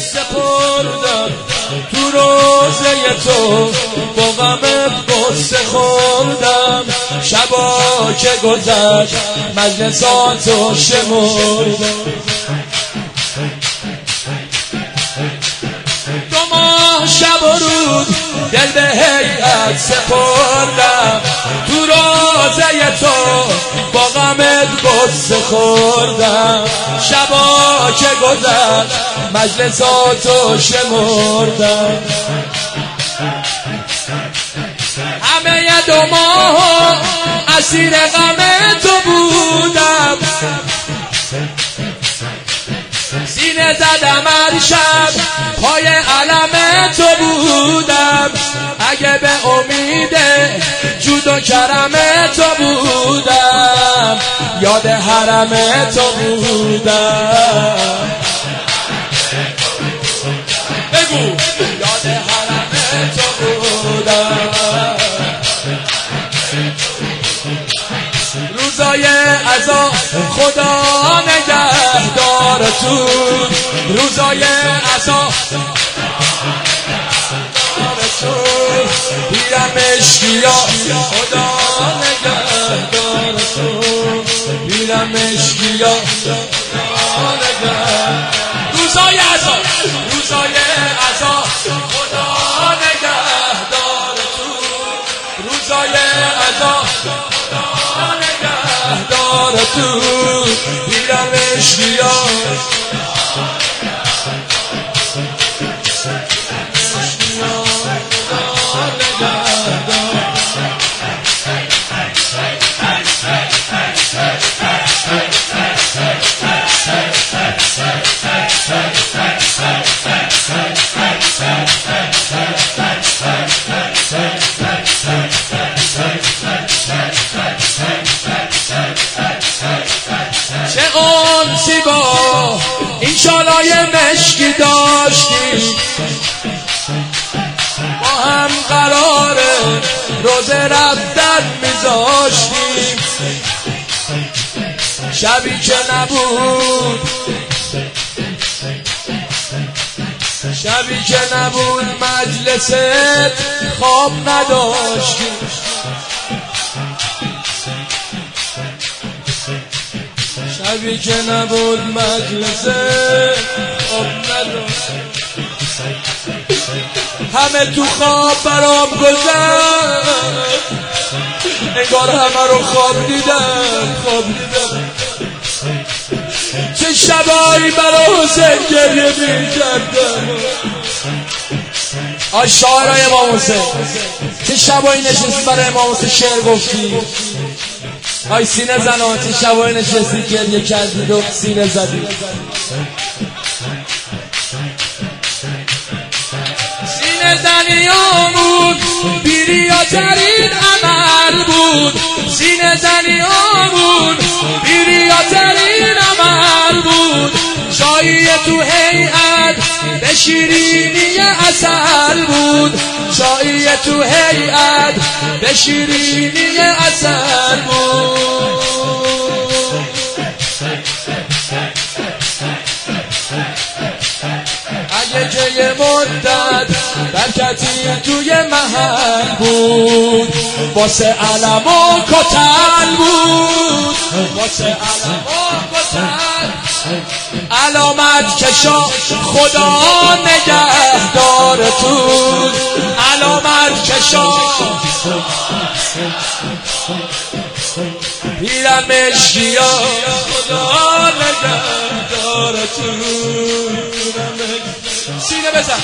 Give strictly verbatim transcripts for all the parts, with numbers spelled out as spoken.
سپردم تو روزه تو با غم قصه خوردم شبا که گذشت مجلساتو شمردم دو ماه شب و روز دل به هیئت سپردم تو روزه تو با غمت قصه خوردم شبا که گذشت مجلساتو شمردم همه دو ماه اسیر غم تو بودم سینه زدم هر شب پای علم تو بودم اگه به امید جود و کرم تو بودم یاد حرم تو بودم بگو یاد حرم تو بودم روزای عزا خدا نگهدار تو روزای عزا پیرم اشکیا خدا نگهدار تو پیرم اشکیا خدا نگهدار روزای عزا روزای عزا خدا نگهدار تو روزای عزا خدا نگهدار تو پیرم اشکیا چه اونسی با این شالای مشکی داشتی با هم قرار روزه رفتن میذاشتی شبی که نبود شبی که نبود مجلست خواب نداشتی شبی که نبود مجلس خواب نداشتی همه تو خواب برام گذشت انگار همه رو خواب دیدم خواب دیدم چه شبایی برای حسین گریه می‌کردم آی شاعرای امام حسین چه شبایی نشستی برای امام حسین شعر گفتی آی سینه زنان چه شبایی نشستی گریه کردید و سینه زدید سینه زنیامون بیریاترین عمل بود سینه زنیامون بیریاترین عمل بود چایی تو هیئت به شیرینی عسل بود چایی تو هیئت به شیرینی عسل بود اگه که یه مدت برکتی توی محل بود واسه علم و کتل بود واسه علم و کتل علامت کشا خدا نگهدار تو علامت کشا پیرم اشکیا خدا نگهدار تو سینه بزن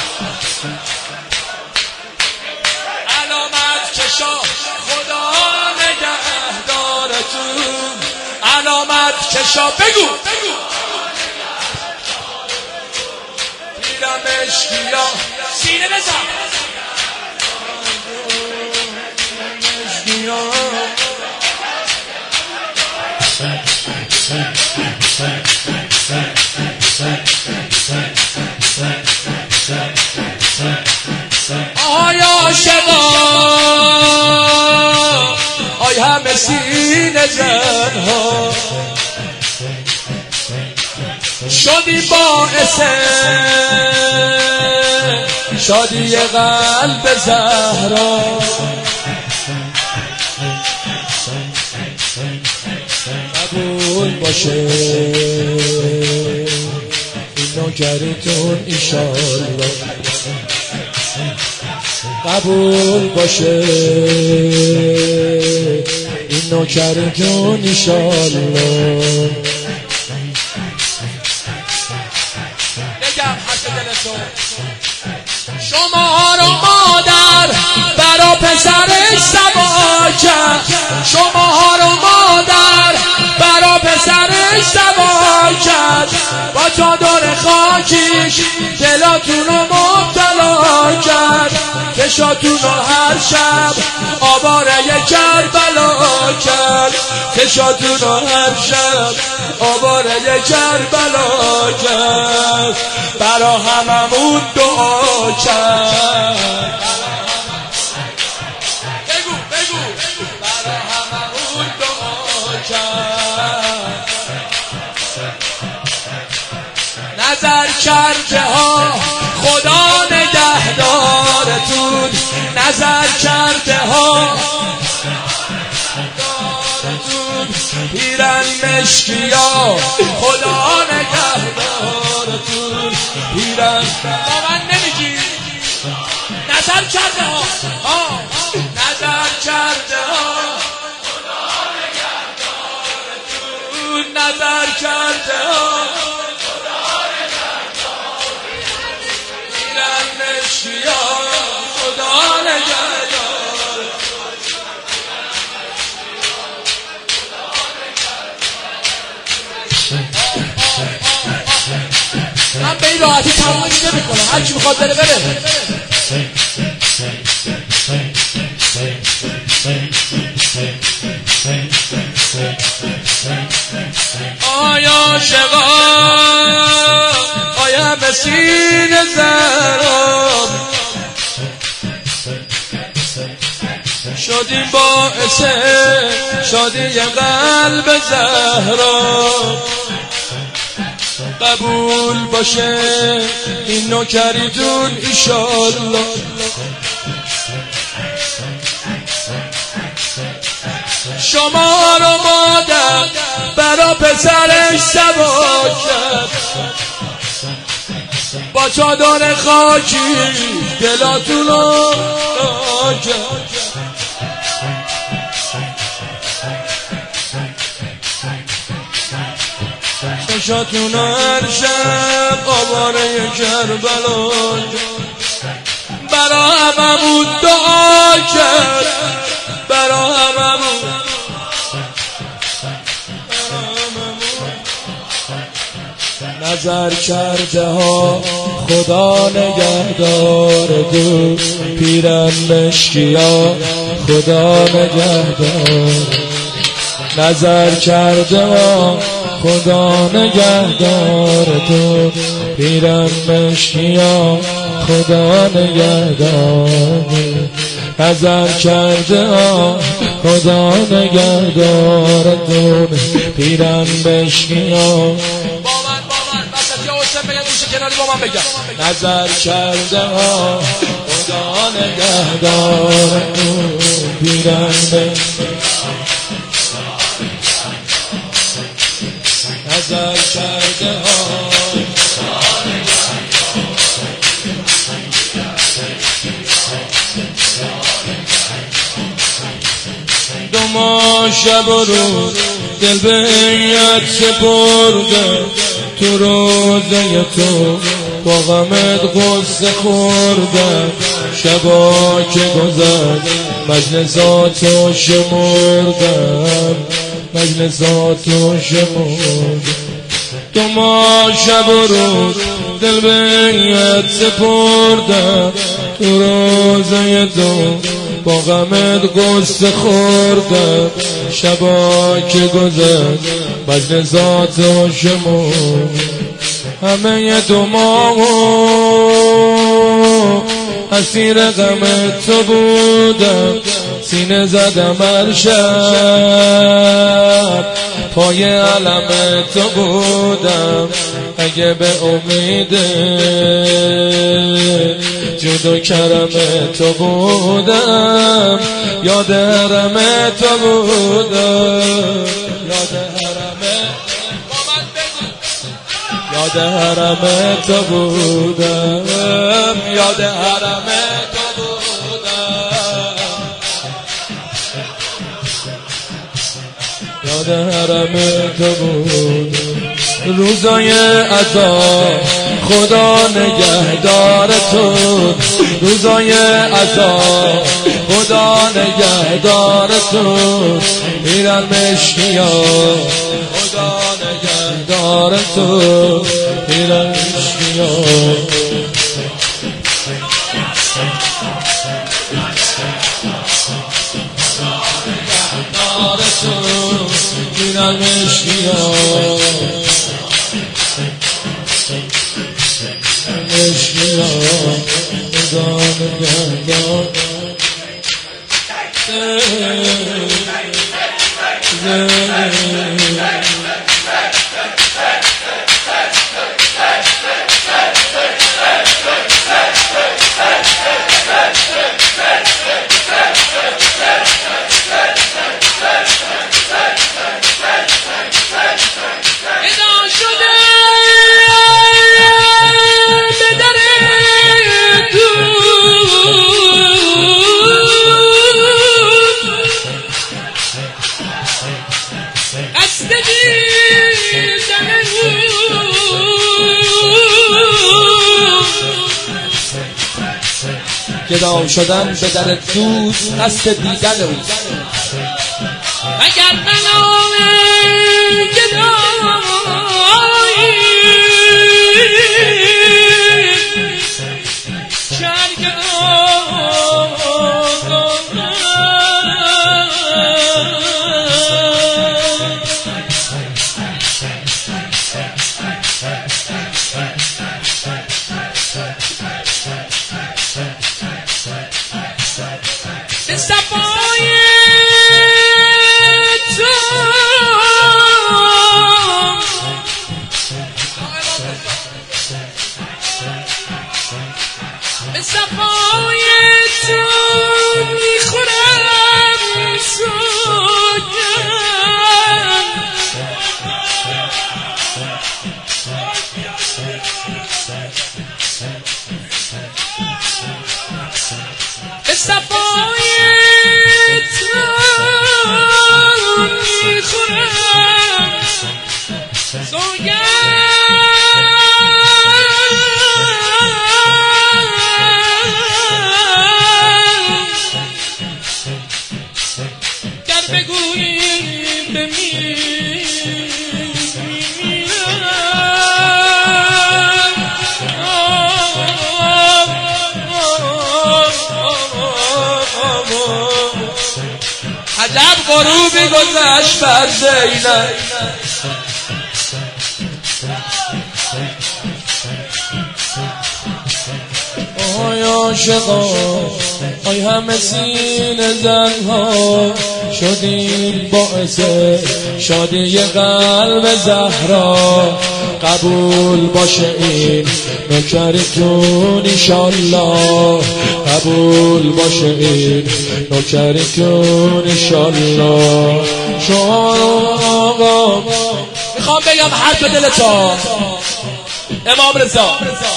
علامت کشا خدا نگهدار تو علامت کشا بگو پیرم اشکیا سینه بزن آی عاشقا آی همه سینه زنها شدی باعث شادی قلب زهرا قبول باشه این نوکرتون ایشالله قبول باشه این نوکرتون ایشالله بگم حرف دلتون شما رو مادر برا پسرش سوا کرد شما رو مادر برا پسرش سوا کرد با چادر خاکیش دلاتون رو مبتلا کرد چشاتون رو هر شب آواره کربلا کرد چشاتون رو هر شب آواره کربلا کرد برا هممون دعا کرد بگو بگو برا هممون دعا کرد نظر کرده ها خدا نگهدارتون نظر کرده ها پیرن مشکیا خدا نگهدارتون پیرن با من نمیگی نظر کرده ها نظر کرده ها خدا نگهدارتون نظر کرده ها خدا نگهدارتون پیرن مشکیا خدا نگهدارتون من به این راحتی تمامش نمی کنم هر کی میخواد بره بره آیا شقا آیا مسین زرام شدیم باعث شادی قلب زهرا قبول باشه این نوکریتون ایشالله شما رو مادر برا پسرش سوا کرد با چادر خاکی دلاتون رو کرد چشاتون هر شب آواره کربلا برا هممون دعا کرد برا هممون نظر کرده ها خدا نگهدارتون پیرن مشکیا خدا نگهدار نظر کرده ها خدا نگهدارتون پیرن مشکیا خدا نگهدار نظر کرده ها خدا نگهدارتون پیرن مشکیا نظر کرده ها خدا نگهدارتون پیرن مشکیا نظر کرده ها دو ماه شب و روز دل به یاد سپرده تو روزه تو با غمت غصه خوردم شبا که گذشت مجلساتو شمردم مجلساتو شمردم دو ماه شب و روز دل به یاد سپردم تو روزه تو با غمت غصه خوردم شبا که گذشت مجلساتو شمردم همه دو ماه اسیر غم تو بودم سینه زدم هر شب پای علم تو بودم اگه به امید جود و کرم تو بودم، یاد حرم تو بودم، یاد حرم یاد حرم تو بودم، یاد حرم تو بودم، یاد حرم تو بودم. روزای عذاب خدا نگهدار تو، روزای عذاب خدا نگهدار تو، میرن مشکیا خدا نگهدار تو، میرن مشکیا نگهدار تو، میرن مشکیا مشکیا خدا نگهدار گدام شدن به در دوست قصد دیدن اوست، اگر منام گدایی به صفای تو، به صفای تو میخورم سوگند، به صفای تو میخورم سوگند، گر بگوییم عجب غروبی گذشت بر زینب، آی عاشقا آی همه سینه زنها شدیم باعث شادی قلب زهرا، قبول باشه این نوکرتون انشالله، قبول باشه این نوکرتون انشالله. شما آقا میخوام بگم حرف دلتا امام رضا،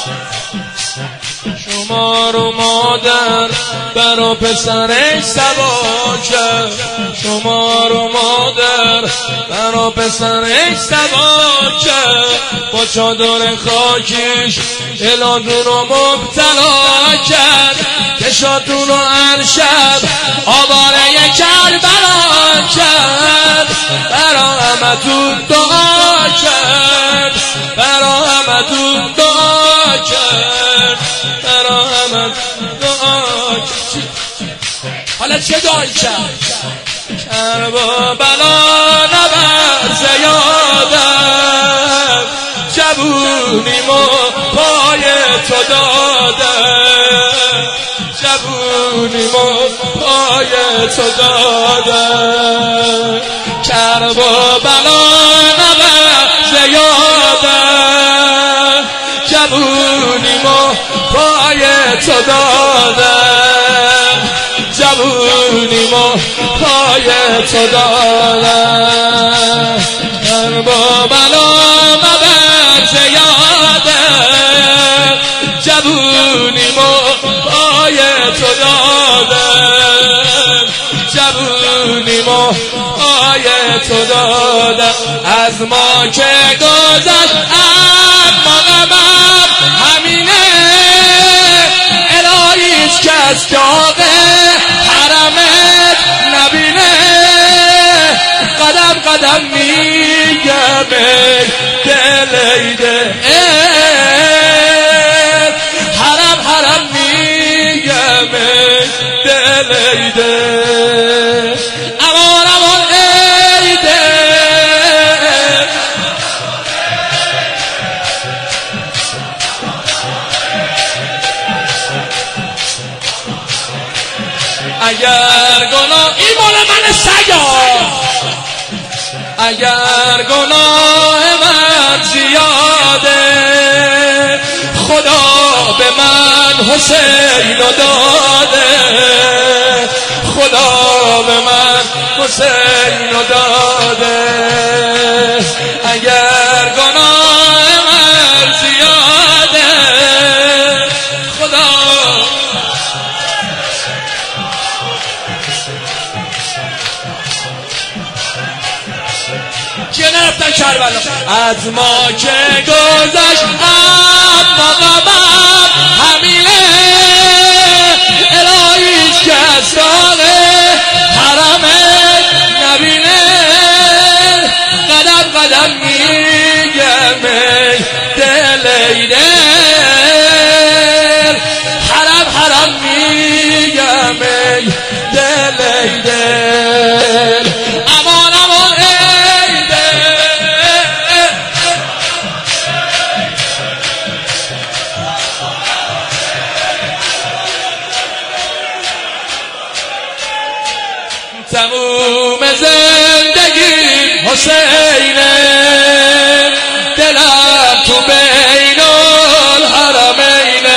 شما رو مادر برا پسرش سوا کرد، شما رو مادر برا پسرش سوا کرد، با چادر خاکیش الهاتون رو مبتلا کرد، کشاتون رو هر شب آواره کربلا کرد، برا همتون دعا کرد، برا همتون دعا کرد، برا همتون دعا کرد. حالا چه دعایی کرد؟ کربا بلا نبر زیادم، جوونیمو پای تو دادم، جوونیمو پای تو دادم، کربا بلا نبر زیادم، تو دادم، جوونیمو پای تو دادم، با بلا مبر زیادم، جوونیمو پای تو دادم، جوونیمو پای تو دادم. از ما که گذشت اما غمم همینه، الهیش که از داغ حرمت نبینه، قدم قدم میگم ای دلیده، حرم حرم میگم ای دلیده، امان امان ای دل. اگر گناه این مال من سگا، اگر گناه من زیاده، خدا به من حسین داده، خدا به من حسین داده. اگر گناه من زیاده، خدا که نرفتن کربلا. از ما که گذشت اما غمم همینه، الهیش که از داغ حرمت نبینه، قدم قدم میگم ای دل ای دل، حرم حرم میگم ای دل ای دل، امان امان ای تموم زندگی حسینه، دلم تو بین الحرمینه،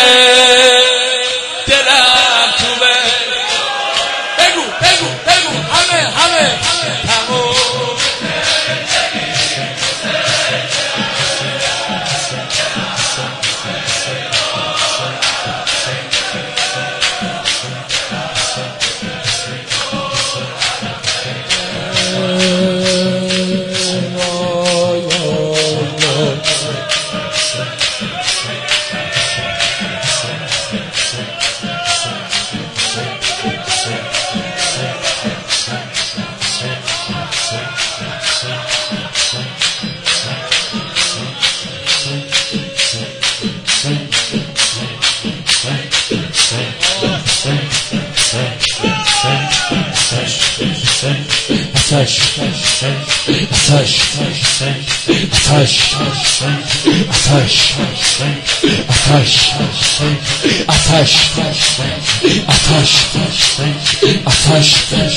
دلم تو بین، بگو بگو بگو همه همه تموم آتش آتش آتش آتش آتش آتش آتش آتش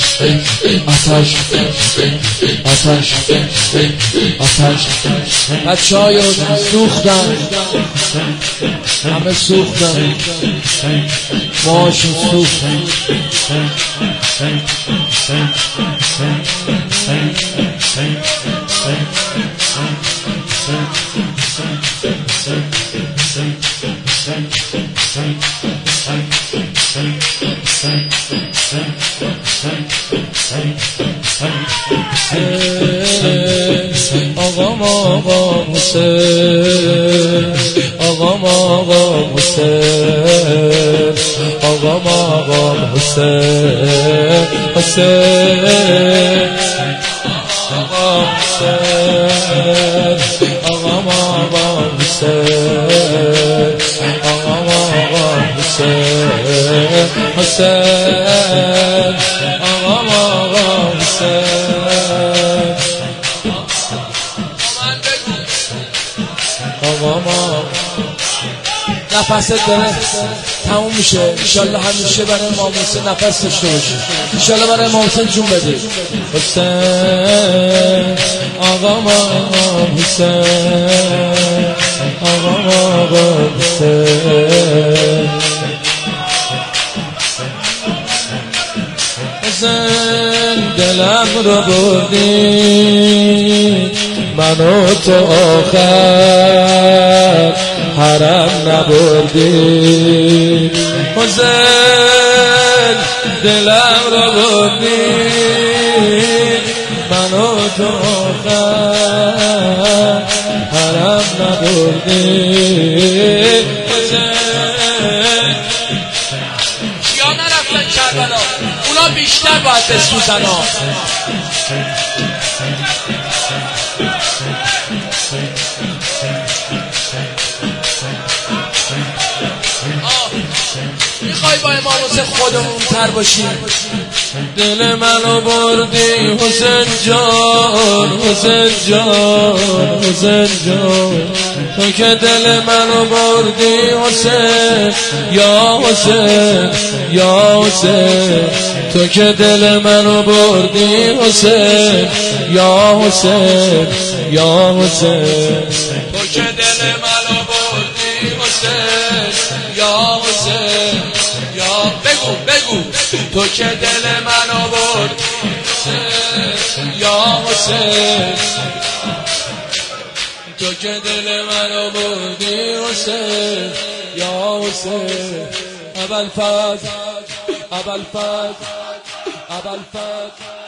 آتش آتش بچه‌های سوختن، همه سوختن، ماهاشون سوختن. آقام آقا حسین، آقام آقا حسین، آقام آقا حسین، حسین آقا حسین، آقام آقا حسین، آقام آقا حسین، حسین آقام آقا حسین. نفست داره تموم میشه، انشالله همیشه برای امام حسین نفس داشته باشی، انشالله برای امام حسین جون بده. حسین آقا امام حسین، آقا آقا حسین. رو بردی منو تو آخر حرم نبردی حسین دلم رو بردی منو تو آخر حرم نبردی حسین کیا نرفتن کربلا اونا بیشتر باید بسوزن ها میخوای با امام حسین خودمون تر باشیم دل منو بردی حسین جان حسین جان حسین جان تو که دل منو بردی حسین یا حسین یا حسین تو که دل منو بردی حسین یا حسین یا حسین تو که دل منو بردی حسین یا حسین یا بگو بگو تو که دل منو بردی حسین یا حسین تو که دل منو بردی حسین یا حسین ابوالفضل ابوالفضل ابوالفضل